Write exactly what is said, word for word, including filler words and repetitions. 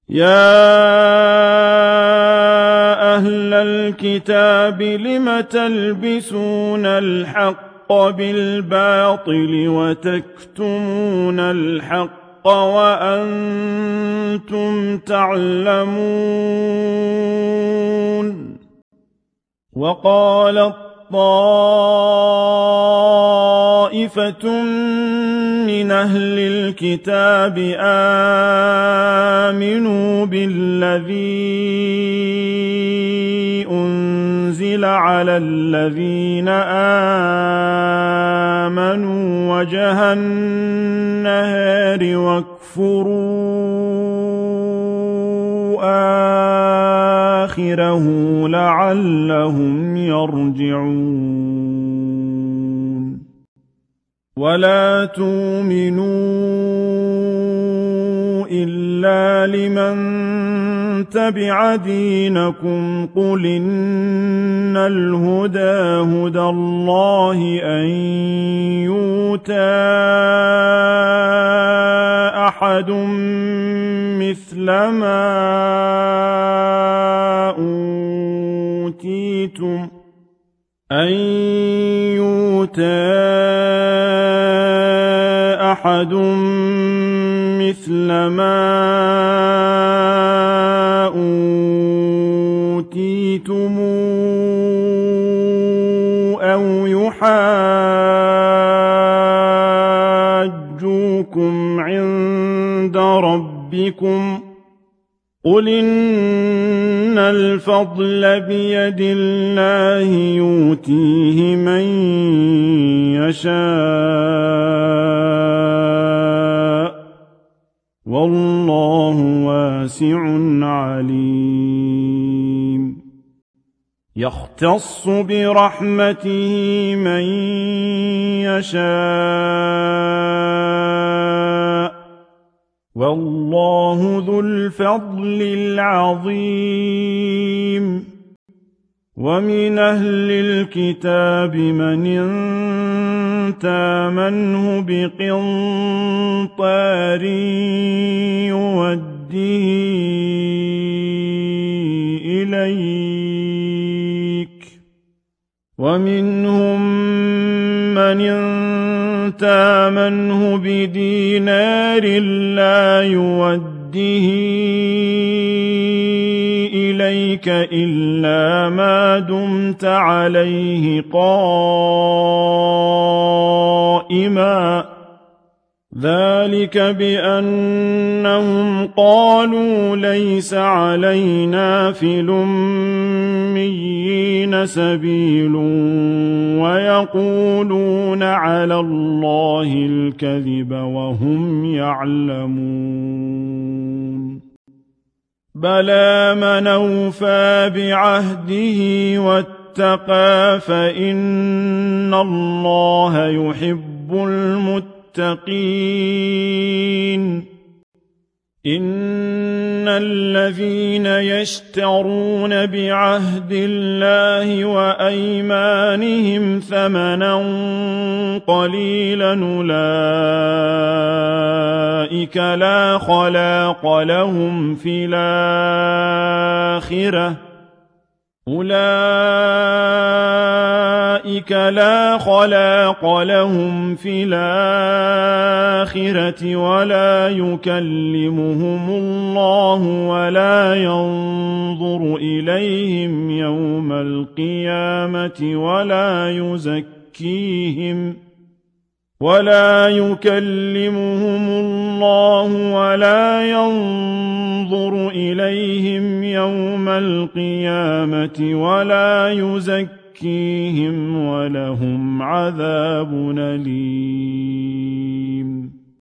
يا أهل الكتاب لم تلبسون الحق بالباطل وتكتمون الحق وأنتم تعلمون وقالت طائفة من أهل الكتاب آمنوا بالذي أنزل على الذين آمنوا وجه النهار واكفروا آخره لعلهم يرجعون ولا تؤمنوا إلا لمن تبع دينكم قل إن الهدى هدى الله أن يؤتى أحد مثل ما أوتيتم أن يؤتى أحد مثل ما أوتيتم أو يحاجوكم عند ربكم قل إن الفضل بيد الله يؤتيه من يشاء والله واسع عليم يختص برحمته من يشاء والله ذو الفضل العظيم ومن أهل الكتاب من إن تامنه بقنطار يوده إليك ومنهم من إن تامنه بدينار لا يوده إليك إلا ما دمت عليه قائما ذلك بأنهم قالوا ليس علينا في الأميين سبيل ويقولون على الله الكذب وهم يعلمون بلى من أوفى بعهده واتقى فإن الله يحب المتقين إن الذين يشترون بعهد الله وأيمانهم ثمنا قليلا أولئك لا خلاق لهم في الآخرة أولئك لا خلاق لهم في الآخرة ولا يكلمهم الله ولا ينظر إليهم يوم القيامة ولا يزكيهم ولا يكلمهم الله ولا ينظر إليهم يوم القيامة ولا يزكيهم ولهم عذاب أليم